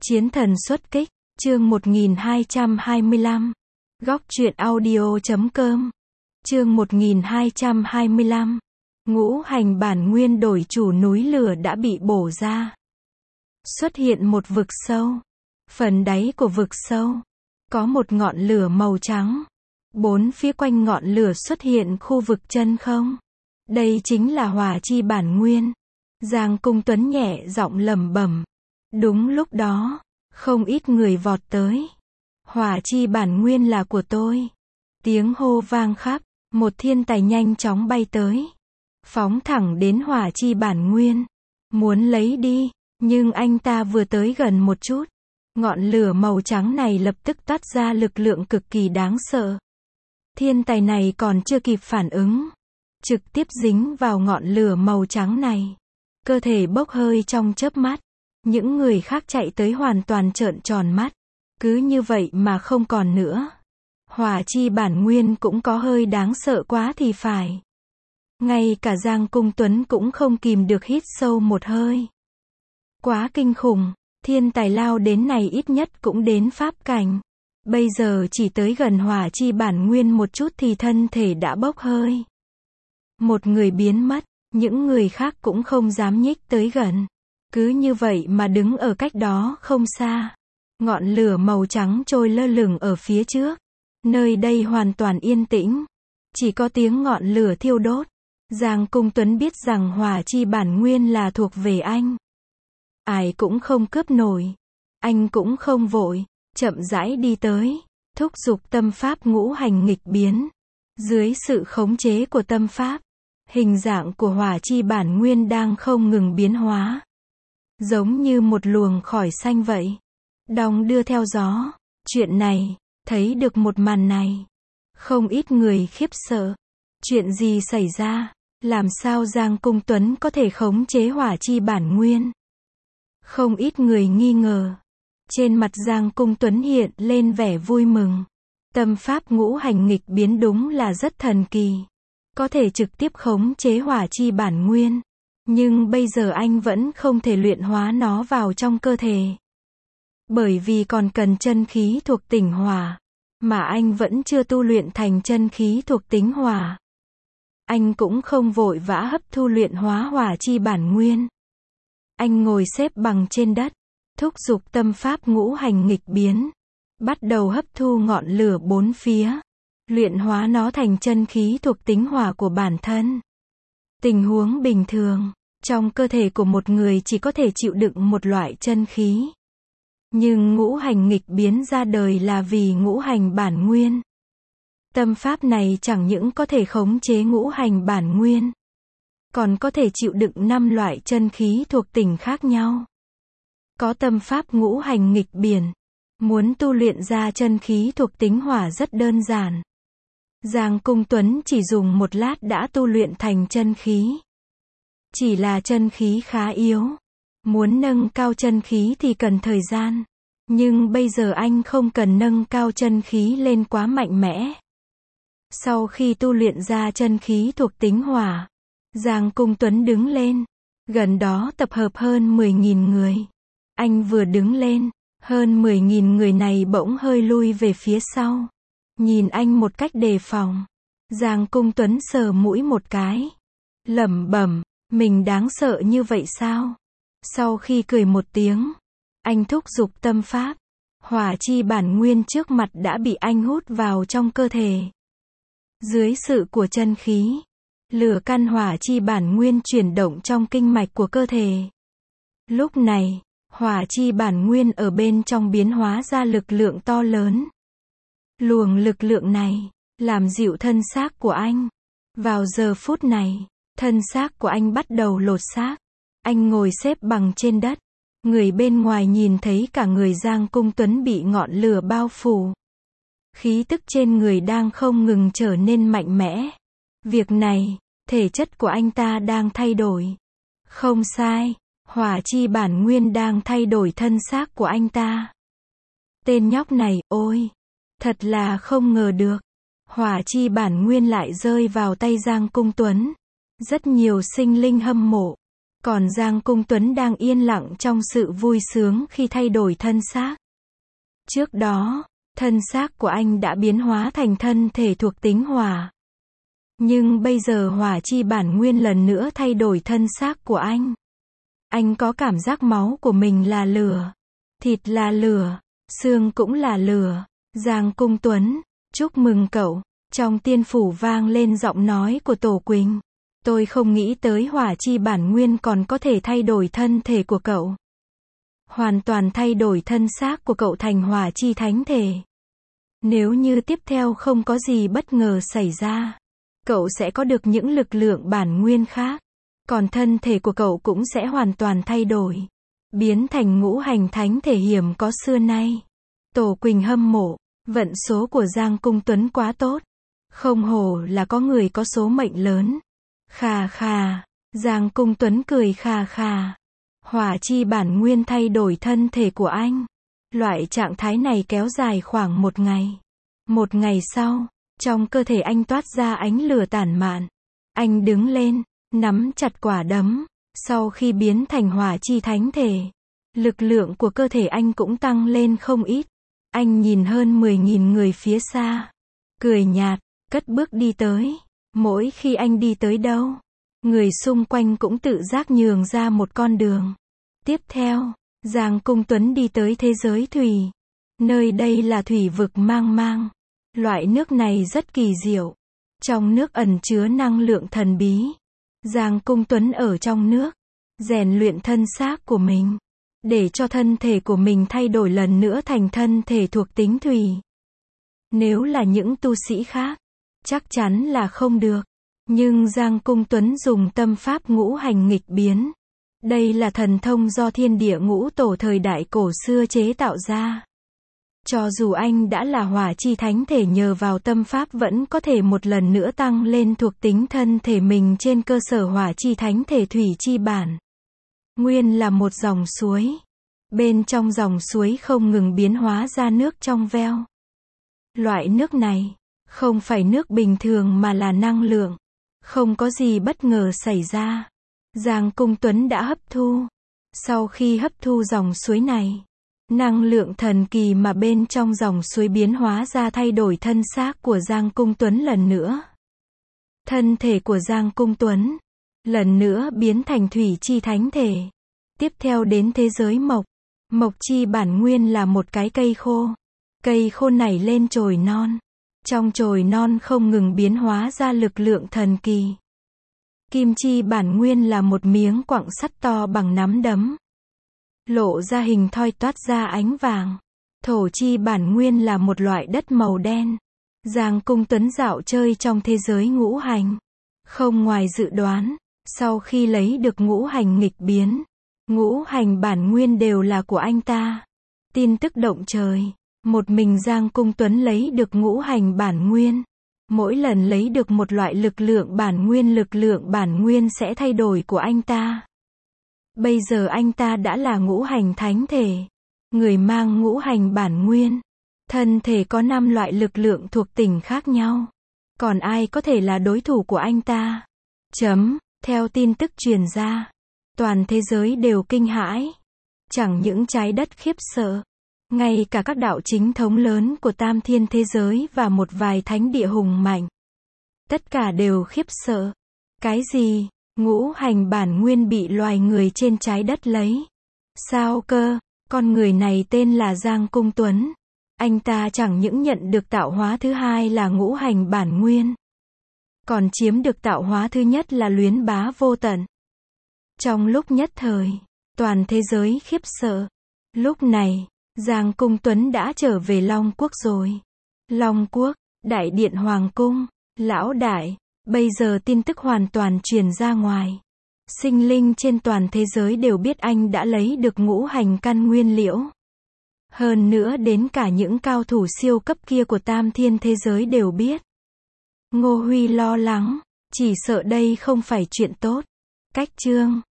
Chiến thần xuất kích, chương 1225. Góc truyện audio.com. Chương 1225. Ngũ hành bản nguyên đổi chủ, núi lửa đã bị bổ ra. Xuất hiện một vực sâu. Phần đáy của vực sâu có một ngọn lửa màu trắng. Bốn phía quanh ngọn lửa xuất hiện khu vực chân không. Đây chính là hỏa chi bản nguyên. Giang Cung Tuấn nhẹ giọng lẩm bẩm. Đúng lúc đó, không ít người vọt tới. Hỏa chi bản nguyên là của tôi. Tiếng hô vang khắp, một thiên tài nhanh chóng bay tới. Phóng thẳng đến hỏa chi bản nguyên. Muốn lấy đi, nhưng anh ta vừa tới gần một chút. Ngọn lửa màu trắng này lập tức toát ra lực lượng cực kỳ đáng sợ. Thiên tài này còn chưa kịp phản ứng. Trực tiếp dính vào ngọn lửa màu trắng này. Cơ thể bốc hơi trong chớp mắt. Những người khác chạy tới hoàn toàn trợn tròn mắt. Cứ như vậy mà không còn nữa. Hỏa chi bản nguyên cũng có hơi đáng sợ quá thì phải. Ngay cả Giang Cung Tuấn cũng không kìm được hít sâu một hơi. Quá kinh khủng, thiên tài lao đến này ít nhất cũng đến pháp cảnh. Bây giờ chỉ tới gần hỏa chi bản nguyên một chút thì thân thể đã bốc hơi. Một người biến mất, những người khác cũng không dám nhích tới gần. Cứ như vậy mà đứng ở cách đó không xa. Ngọn lửa màu trắng trôi lơ lửng ở phía trước. Nơi đây hoàn toàn yên tĩnh. Chỉ có tiếng ngọn lửa thiêu đốt. Giang Cung Tuấn biết rằng hỏa chi bản nguyên là thuộc về anh. Ai cũng không cướp nổi. Anh cũng không vội. Chậm rãi đi tới. Thúc giục tâm pháp ngũ hành nghịch biến. Dưới sự khống chế của tâm pháp, hình dạng của hỏa chi bản nguyên đang không ngừng biến hóa. Giống như một luồng khói xanh vậy. Đong đưa theo gió. Chuyện này, thấy được một màn này. Không ít người khiếp sợ. Chuyện gì xảy ra? Làm sao Giang Cung Tuấn có thể khống chế hỏa chi bản nguyên? Không ít người nghi ngờ. Trên mặt Giang Cung Tuấn hiện lên vẻ vui mừng. Tâm pháp ngũ hành nghịch biến đúng là rất thần kỳ. Có thể trực tiếp khống chế hỏa chi bản nguyên. Nhưng bây giờ anh vẫn không thể luyện hóa nó vào trong cơ thể. Bởi vì còn cần chân khí thuộc tính hỏa. Mà anh vẫn chưa tu luyện thành chân khí thuộc tính hỏa. Anh cũng không vội vã hấp thu luyện hóa hỏa chi bản nguyên. Anh ngồi xếp bằng trên đất. Thúc giục tâm pháp ngũ hành nghịch biến. Bắt đầu hấp thu ngọn lửa bốn phía. Luyện hóa nó thành chân khí thuộc tính hỏa của bản thân. Tình huống bình thường, trong cơ thể của một người chỉ có thể chịu đựng một loại chân khí. Nhưng ngũ hành nghịch biến ra đời là vì ngũ hành bản nguyên. Tâm pháp này chẳng những có thể khống chế ngũ hành bản nguyên, còn có thể chịu đựng 5 loại chân khí thuộc tính khác nhau. Có tâm pháp ngũ hành nghịch biển, muốn tu luyện ra chân khí thuộc tính hỏa rất đơn giản. Giang Cung Tuấn chỉ dùng một lát đã tu luyện thành chân khí. Chỉ là chân khí khá yếu. Muốn nâng cao chân khí thì cần thời gian. Nhưng bây giờ anh không cần nâng cao chân khí lên quá mạnh mẽ. Sau khi tu luyện ra chân khí thuộc tính hỏa, Giang Cung Tuấn đứng lên. Gần đó tập hợp hơn 10.000 người. Anh vừa đứng lên, hơn 10.000 người này bỗng hơi lui về phía sau. Nhìn anh một cách đề phòng. Giang Cung Tuấn sờ mũi một cái. Lẩm bẩm, mình đáng sợ như vậy sao? Sau khi cười một tiếng, anh thúc giục tâm pháp. Hỏa chi bản nguyên trước mặt đã bị anh hút vào trong cơ thể. Dưới sự của chân khí, lửa căn hỏa chi bản nguyên chuyển động trong kinh mạch của cơ thể. Lúc này, hỏa chi bản nguyên ở bên trong biến hóa ra lực lượng to lớn. Luồng lực lượng này làm dịu thân xác của anh. Vào giờ phút này, thân xác của anh bắt đầu lột xác. Anh ngồi xếp bằng trên đất. Người bên ngoài nhìn thấy cả người Giang Cung Tuấn bị ngọn lửa bao phủ. Khí tức trên người đang không ngừng trở nên mạnh mẽ. Việc này, thể chất của anh ta đang thay đổi. Không sai, hỏa chi bản nguyên đang thay đổi thân xác của anh ta. Tên nhóc này, ôi! Thật là không ngờ được. Hỏa chi bản nguyên lại rơi vào tay Giang Cung Tuấn. Rất nhiều sinh linh hâm mộ. Còn Giang Cung Tuấn đang yên lặng trong sự vui sướng khi thay đổi thân xác. Trước đó, thân xác của anh đã biến hóa thành thân thể thuộc tính hỏa. Nhưng bây giờ hỏa chi bản nguyên lần nữa thay đổi thân xác của anh. Anh có cảm giác máu của mình là lửa, thịt là lửa, xương cũng là lửa. Giang Cung Tuấn, chúc mừng cậu. Trong tiên phủ vang lên giọng nói của Tổ Quỳnh. Tôi không nghĩ tới hỏa chi bản nguyên còn có thể thay đổi thân thể của cậu. Hoàn toàn thay đổi thân xác của cậu thành hỏa chi thánh thể. Nếu như tiếp theo không có gì bất ngờ xảy ra, cậu sẽ có được những lực lượng bản nguyên khác. Còn thân thể của cậu cũng sẽ hoàn toàn thay đổi. Biến thành ngũ hành thánh thể hiếm có xưa nay. Tổ Quỳnh hâm mộ. Vận số của Giang Cung Tuấn quá tốt. Không hổ là có người có số mệnh lớn. Khà khà. Giang Cung Tuấn cười khà khà. Hỏa chi bản nguyên thay đổi thân thể của anh. Loại trạng thái này kéo dài khoảng 1 ngày. 1 ngày sau, trong cơ thể anh toát ra ánh lửa tản mạn. Anh đứng lên, nắm chặt quả đấm. Sau khi biến thành hỏa chi thánh thể, lực lượng của cơ thể anh cũng tăng lên không ít. Anh nhìn hơn 10.000 người phía xa. Cười nhạt, cất bước đi tới. Mỗi khi anh đi tới đâu, người xung quanh cũng tự giác nhường ra một con đường. Tiếp theo, Giang Cung Tuấn đi tới thế giới thủy. Nơi đây là thủy vực mang mang. Loại nước này rất kỳ diệu. Trong nước ẩn chứa năng lượng thần bí. Giang Cung Tuấn ở trong nước, rèn luyện thân xác của mình, để cho thân thể của mình thay đổi lần nữa thành thân thể thuộc tính thủy. Nếu là những tu sĩ khác, chắc chắn là không được. Nhưng Giang Cung Tuấn dùng tâm pháp ngũ hành nghịch biến. Đây là thần thông do thiên địa ngũ tổ thời đại cổ xưa chế tạo ra. Cho dù anh đã là hỏa chi thánh thể, nhờ vào tâm pháp vẫn có thể một lần nữa tăng lên thuộc tính thân thể mình trên cơ sở hỏa chi thánh thể thủy chi bản. Nguyên là một dòng suối. Bên trong dòng suối không ngừng biến hóa ra nước trong veo. Loại nước này không phải nước bình thường mà là năng lượng. Không có gì bất ngờ xảy ra. Giang Cung Tuấn đã hấp thu. Sau khi hấp thu dòng suối này, năng lượng thần kỳ mà bên trong dòng suối biến hóa ra thay đổi thân xác của Giang Cung Tuấn lần nữa. Thân thể của Giang Cung Tuấn lần nữa biến thành thủy chi thánh thể. Tiếp theo đến thế giới mộc. Mộc chi bản nguyên là một cái cây khô. Cây khô nảy lên chồi non. Trong chồi non không ngừng biến hóa ra lực lượng thần kỳ. Kim chi bản nguyên là một miếng quặng sắt to bằng nắm đấm. Lộ ra hình thoi toát ra ánh vàng. Thổ chi bản nguyên là một loại đất màu đen. Giang Cung Tuấn dạo chơi trong thế giới ngũ hành. Không ngoài dự đoán, sau khi lấy được ngũ hành nghịch biến, ngũ hành bản nguyên đều là của anh ta. Tin tức động trời. Một mình Giang Cung Tuấn lấy được ngũ hành bản nguyên. Mỗi lần lấy được một loại lực lượng bản nguyên sẽ thay đổi của anh ta. Bây giờ anh ta đã là ngũ hành thánh thể. Người mang ngũ hành bản nguyên. Thân thể có 5 loại lực lượng thuộc tính khác nhau. Còn ai có thể là đối thủ của anh ta? Theo tin tức truyền ra, toàn thế giới đều kinh hãi. Chẳng những trái đất khiếp sợ, ngay cả các đạo chính thống lớn của tam thiên thế giới và một vài thánh địa hùng mạnh, tất cả đều khiếp sợ. Cái gì? Ngũ hành bản nguyên bị loài người trên trái đất lấy? Sao cơ? Con người này tên là Giang Cung Tuấn. Anh ta chẳng những nhận được tạo hóa thứ hai là ngũ hành bản nguyên, còn chiếm được tạo hóa thứ nhất là luyến bá vô tận. Trong lúc nhất thời, toàn thế giới khiếp sợ. Lúc này, Giang Cung Tuấn đã trở về Long Quốc rồi. Long Quốc, Đại Điện Hoàng Cung, lão đại, bây giờ tin tức hoàn toàn truyền ra ngoài. Sinh linh trên toàn thế giới đều biết anh đã lấy được ngũ hành căn nguyên liễu. Hơn nữa đến cả những cao thủ siêu cấp kia của tam thiên thế giới đều biết. Ngô Huy lo lắng, chỉ sợ đây không phải chuyện tốt. Cách chương